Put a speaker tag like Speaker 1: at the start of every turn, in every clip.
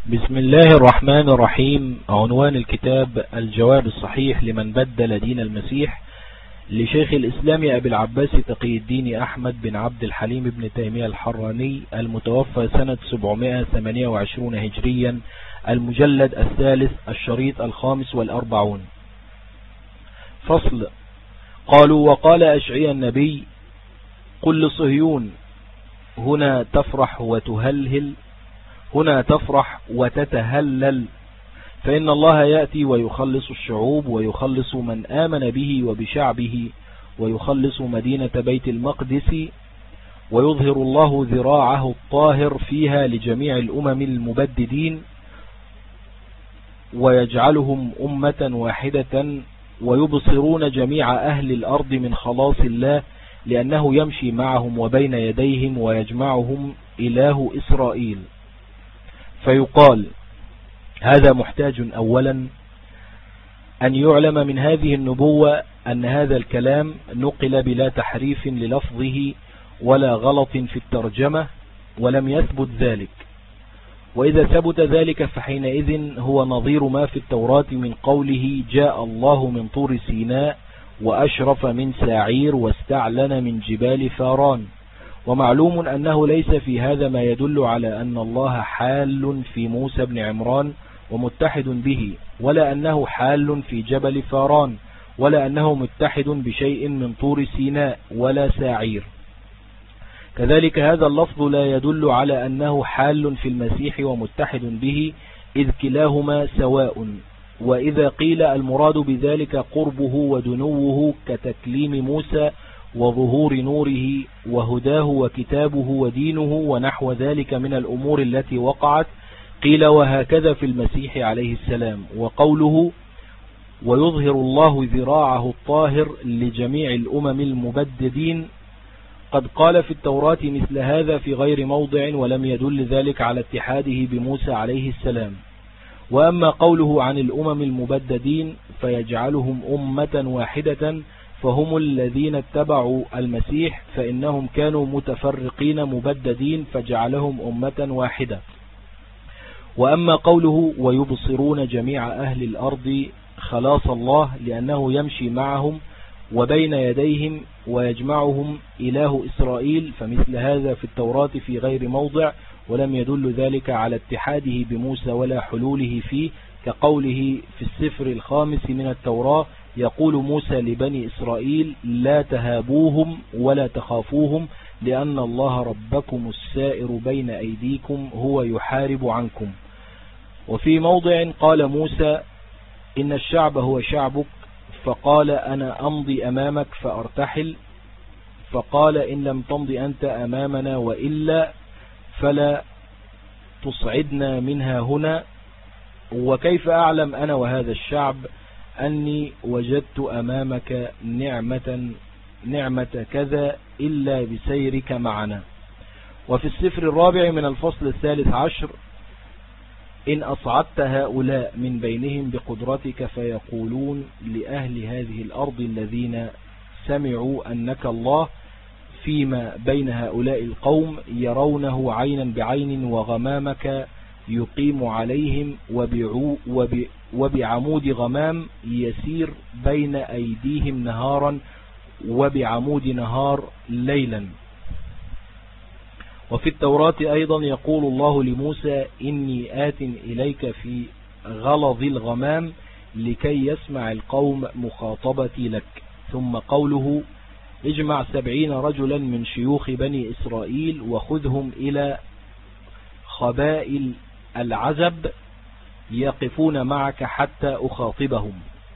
Speaker 1: بسم الله الرحمن الرحيم. عنوان الكتاب: الجواب الصحيح لمن بدل دين المسيح، لشيخ الإسلام أبي العباس تقي الدين أحمد بن عبد الحليم بن تيمية الحراني، المتوفى سنة 728 هجريا، المجلد الثالث، الشريط 45. فصل. قالوا: وقال أشعياء النبي: قل لصهيون هنا تفرح وتهلهل، هنا تفرح وتتهلل، فإن الله يأتي ويخلص الشعوب ويخلص من آمن به وبشعبه، ويخلص مدينة بيت المقدس، ويظهر الله ذراعه الطاهر فيها لجميع الأمم المبددين، ويجعلهم أمة واحدة، ويبصرون جميع أهل الأرض من خلاص الله، لأنه يمشي معهم وبين يديهم ويجمعهم إله إسرائيل. فيقال: هذا محتاج أولا أن يعلم من هذه النبوة أن هذا الكلام نقل بلا تحريف للفظه ولا غلط في الترجمة، ولم يثبت ذلك. وإذا ثبت ذلك فحينئذ هو نظير ما في التوراة من قوله: جاء الله من طور سيناء وأشرف من ساعير واستعلن من جبال فاران. ومعلوم أنه ليس في هذا ما يدل على أن الله حال في موسى بن عمران ومتحد به، ولا أنه حال في جبل فاران، ولا أنه متحد بشيء من طور سيناء ولا ساعير. كذلك هذا اللفظ لا يدل على أنه حال في المسيح ومتحد به، إذ كلاهما سواء. وإذا قيل المراد بذلك قربه ودنوه كتكليم موسى وظهور نوره وهداه وكتابه ودينه ونحو ذلك من الأمور التي وقعت، قيل وهكذا في المسيح عليه السلام. وقوله: ويظهر الله ذراعه الطاهر لجميع الأمم المبددين، قد قال في التوراة مثل هذا في غير موضع، ولم يدل ذلك على اتحاده بموسى عليه السلام. وأما قوله عن الأمم المبددين فيجعلهم أمة واحدة، فهم الذين اتبعوا المسيح، فإنهم كانوا متفرقين مبددين فجعلهم أمة واحدة. وأما قوله: ويبصرون جميع أهل الأرض خلاص الله، لأنه يمشي معهم وبين يديهم ويجمعهم إله إسرائيل، فمثل هذا في التوراة في غير موضع، ولم يدل ذلك على اتحاده بموسى ولا حلوله فيه، كقوله في السفر الخامس من التوراة: يقول موسى لبني إسرائيل: لا تهابوهم ولا تخافوهم، لأن الله ربكم السائر بين أيديكم هو يحارب عنكم. وفي موضع قال موسى: إن الشعب هو شعبك، فقال: أنا أمضي أمامك فأرتحل، فقال: إن لم تمضي أنت أمامنا وإلا فلا تصعدنا منها هنا. وكيف أعلم أنا وهذا الشعب أني وجدت أمامك نعمة كذا إلا بسيرك معنا. وفي السفر الرابع من الفصل 13: إن أصعدت هؤلاء من بينهم بقدرتك فيقولون لأهل هذه الأرض الذين سمعوا أنك الله، فيما بين هؤلاء القوم يرونه عينا بعين، وغمامك يقيم عليهم، وبعمود غمام يسير بين أيديهم نهارا، وبعمود نهار ليلا. وفي التوراة أيضا يقول الله لموسى: إني آت إليك في غلظ الغمام لكي يسمع القوم مخاطبتي لك. ثم قوله: اجمع 70 رجلا من شيوخ بني إسرائيل وخذهم إلى خبائل العزب يقفون معك حتى أخاطبهم.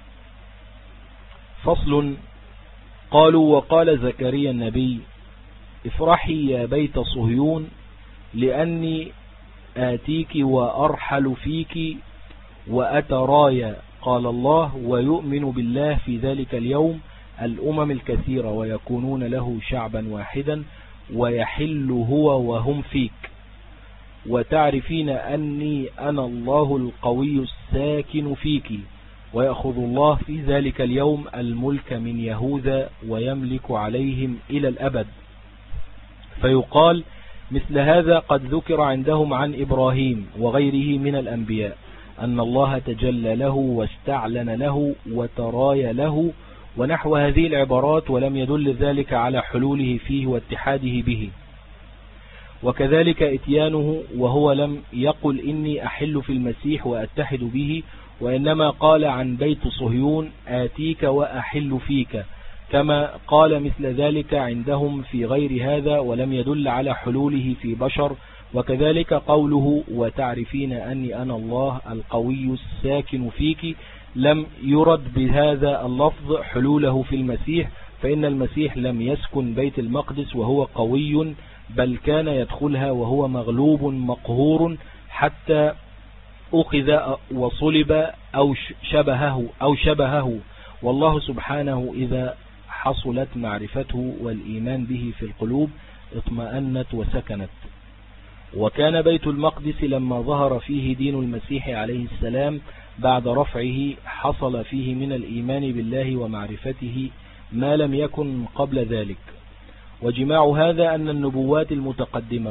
Speaker 1: فصل. قالوا: وقال زكريا النبي: افرحي يا بيت صهيون، لأني آتيك وأرحل فيك وأترايا، قال الله: ويؤمن بالله في ذلك اليوم الأمم الكثيرة، ويكونون له شعبا واحدا، ويحل هو وهم فيك، وتعرفين أني أنا الله القوي الساكن فيك، ويأخذ الله في ذلك اليوم الملك من يهوذا ويملك عليهم إلى الأبد. فيقال: مثل هذا قد ذكر عندهم عن إبراهيم وغيره من الأنبياء أن الله تجلى له واستعلن له وتراي له ونحو هذه العبارات، ولم يدل ذلك على حلوله فيه واتحاده به. وكذلك اتيانه وهو لم يقل إني أحل في المسيح وأتحد به، وإنما قال عن بيت صهيون آتيك وأحل فيك، كما قال مثل ذلك عندهم في غير هذا، ولم يدل على حلوله في بشر. وكذلك قوله وتعرفين أني أنا الله القوي الساكن فيك، لم يرد بهذا اللفظ حلوله في المسيح، فإن المسيح لم يسكن بيت المقدس وهو قوي، بل كان يدخلها وهو مغلوب مقهور حتى أخذ وصلب أو شبهه. والله سبحانه إذا حصلت معرفته والإيمان به في القلوب اطمأنت وسكنت. وكان بيت المقدس لما ظهر فيه دين المسيح عليه السلام بعد رفعه حصل فيه من الإيمان بالله ومعرفته ما لم يكن قبل ذلك. وجماع هذا أن النبوات المتقدمة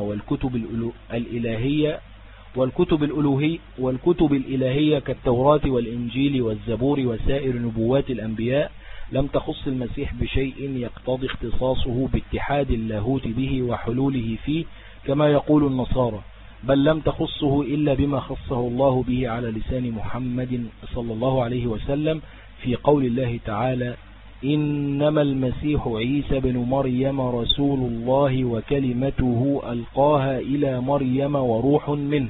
Speaker 1: والكتب الإلهية كالتوراة والإنجيل والزبور وسائر نبوات الأنبياء لم تخص المسيح بشيء يقتضي اختصاصه باتحاد اللاهوت به وحلوله فيه كما يقول النصارى، بل لم تخصه إلا بما خصه الله به على لسان محمد صلى الله عليه وسلم في قول الله تعالى إنما المسيح عيسى بن مريم رسول الله وكلمته ألقاها إلى مريم وروح منه.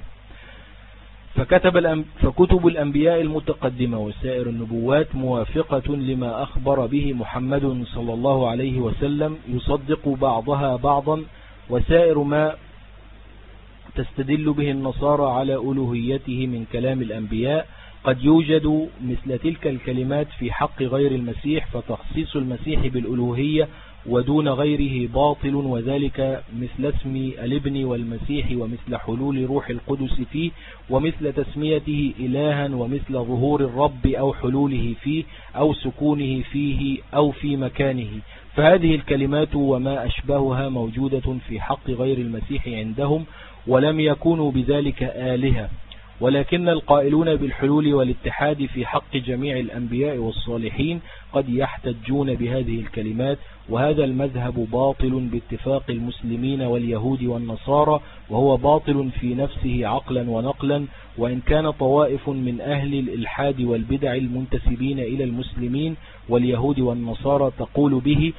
Speaker 1: فكتب الأنبياء المتقدمة وسائر النبوات موافقة لما أخبر به محمد صلى الله عليه وسلم، يصدق بعضها بعضا. وسائر ما تستدل به النصارى على ألوهيته من كلام الأنبياء قد يوجد مثل تلك الكلمات في حق غير المسيح، فتخصيص المسيح بالألوهية ودون غيره باطل، وذلك مثل اسم الابن والمسيح، ومثل حلول روح القدس فيه، ومثل تسميته إلها، ومثل ظهور الرب أو حلوله فيه أو سكونه فيه أو في مكانه. فهذه الكلمات وما أشبهها موجودة في حق غير المسيح عندهم، ولم يكونوا بذلك آلهة. ولكن القائلون بالحلول والاتحاد في حق جميع الأنبياء والصالحين قد يحتجون بهذه الكلمات، وهذا المذهب باطل باتفاق المسلمين واليهود والنصارى، وهو باطل في نفسه عقلا ونقلا. وإن كان طوائف من أهل الإلحاد والبدع المنتسبين إلى المسلمين واليهود والنصارى تقول به،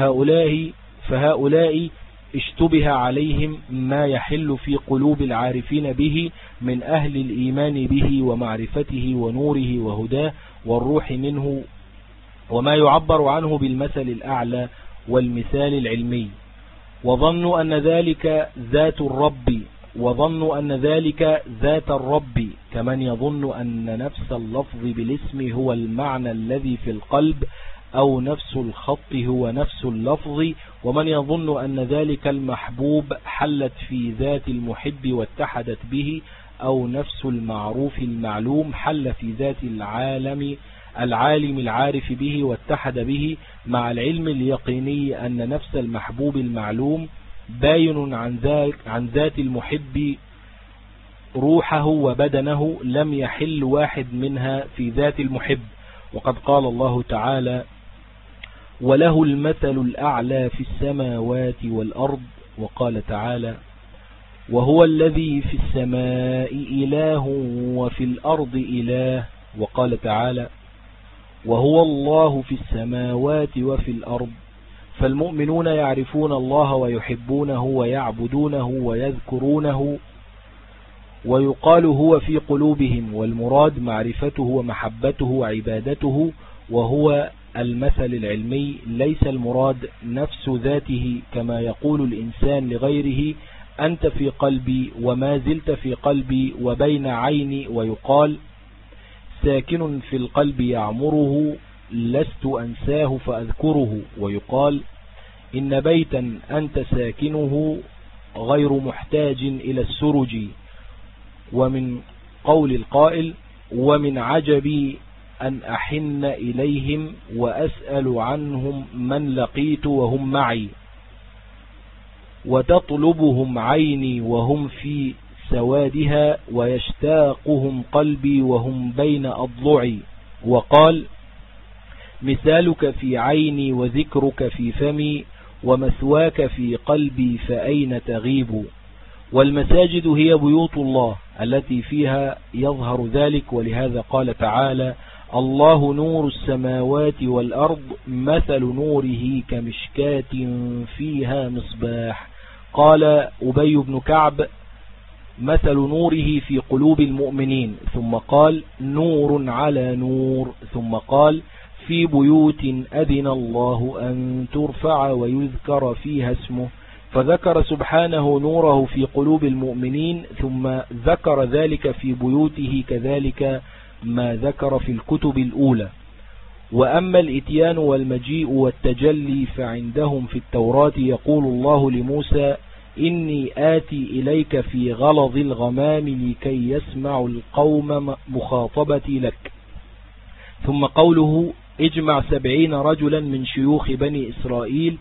Speaker 1: فهؤلاء اشتبه عليهم ما يحل في قلوب العارفين به من أهل الإيمان به ومعرفته ونوره وهداه والروح منه، وما يعبر عنه بالمثل الأعلى والمثال العلمي، وظنوا أن ذلك ذات الرب، كمن يظن أن نفس اللفظ بالاسم هو المعنى الذي في القلب، أو نفس الخط هو نفس اللفظ، ومن يظن أن ذلك المحبوب حلت في ذات المحب واتحدت به، أو نفس المعروف المعلوم حل في ذات العالم العارف به واتحد به، مع العلم اليقيني أن نفس المحبوب المعلوم باين عن ذات المحب روحه وبدنه، لم يحل واحد منها في ذات المحب. وقد قال الله تعالى وله المثل الأعلى في السماوات والأرض، وقال تعالى وهو الذي في السماء إله وفي الأرض إله، وقال تعالى وهو الله في السماوات وفي الأرض. فالمؤمنون يعرفون الله ويحبونه ويعبدونه ويذكرونه، ويقال هو في قلوبهم، والمراد معرفته ومحبته وعبادته، وهو المثل العلمي، ليس المراد نفس ذاته كما يقول الإنسان لغيره أنت في قلبي وما زلت في قلبي وبين عيني، ويقال ساكن في القلب يعمره لست أنساه فأذكره، ويقال إن بيتا أنت ساكنه غير محتاج إلى السرج. ومن قول القائل ومن عجبي أن أحن إليهم وأسأل عنهم من لقيت وهم معي. وتطلبهم عيني وهم في سوادها، ويشتاقهم قلبي وهم بين أضلعي. وقال: مثالك في عيني وذكرك في فمي، ومثواك في قلبي فأين تغيب. والمساجد هي بيوت الله التي فيها يظهر ذلك، ولهذا قال تعالى: الله نور السماوات والأرض، مثل نوره كمشكاة فيها مصباح. قال أبي بن كعب: مثل نوره في قلوب المؤمنين. ثم قال: نور على نور. ثم قال: في بيوت أذن الله أن ترفع ويذكر فيها اسمه. فذكر سبحانه نوره في قلوب المؤمنين، ثم ذكر ذلك في بيوته، كذلك ما ذكر في الكتب الأولى. وأما الإتيان والمجيء والتجلي فعندهم في التوراة يقول الله لموسى: إني آتي إليك في غلظ الغمام لكي يسمع القوم مخاطبتي لك. ثم قوله: اجمع 70 رجلا من شيوخ بني إسرائيل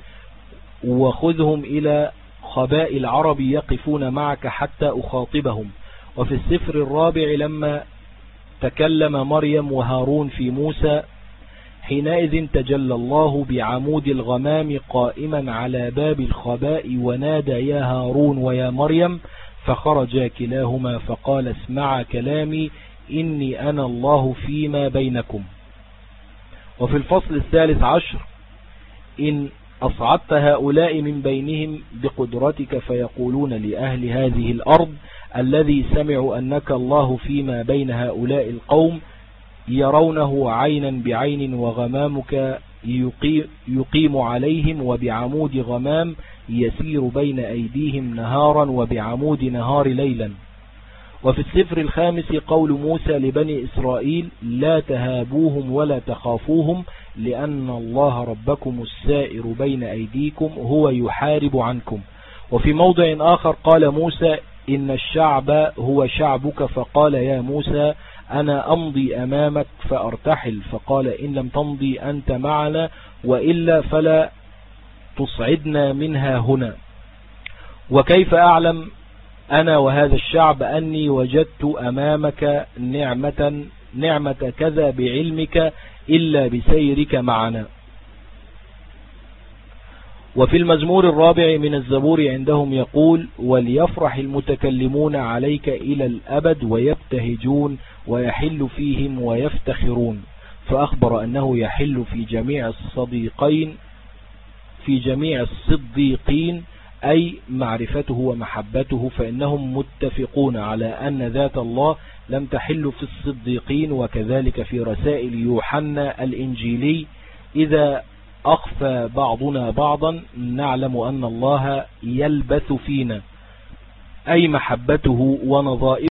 Speaker 1: وخذهم إلى خباء العرب يقفون معك حتى أخاطبهم. وفي السفر الرابع لما تكلم مريم وهارون في موسى، حينئذ تجلى الله بعمود الغمام قائما على باب الخباء ونادى: يا هارون ويا مريم، فخرجا كلاهما فقال: اسمعا كلامي إني أنا الله فيما بينكم. وفي الفصل 13: إن أصعدت هؤلاء من بينهم بقدرتك فيقولون لأهل هذه الأرض الذي سمعوا أنك الله فيما بين هؤلاء القوم يرونه عينا بعين، وغمامك يقيم عليهم، وبعمود غمام يسير بين أيديهم نهارا، وبعمود نهار ليلا. وفي السفر الخامس قول موسى لبني إسرائيل: لا تهابوهم ولا تخافوهم، لأن الله ربكم السائر بين أيديكم هو يحارب عنكم. وفي موضع آخر قال موسى: إن الشعب هو شعبك، فقال: يا موسى أنا أمضي أمامك فأرتحل، فقال: إن لم تمضي أنت معنا، وإلا فلا تصعدنا منها هنا. وكيف أعلم أنا وهذا الشعب أني وجدت أمامك نعمة كذا بعلمك إلا بسيرك معنا. وفي المزمور الرابع من الزبور عندهم يقول: وليفرح المتكلمون عليك إلى الأبد، ويبتهجون ويحل فيهم ويفتخرون. فأخبر أنه يحل في جميع الصديقين، أي معرفته ومحبته، فإنهم متفقون على أن ذات الله لم تحل في الصديقين. وكذلك في رسائل يوحنا الإنجيلي: إذا أخفى بعضنا بعضا نعلم أن الله يلبث فينا، أي محبته ونظائره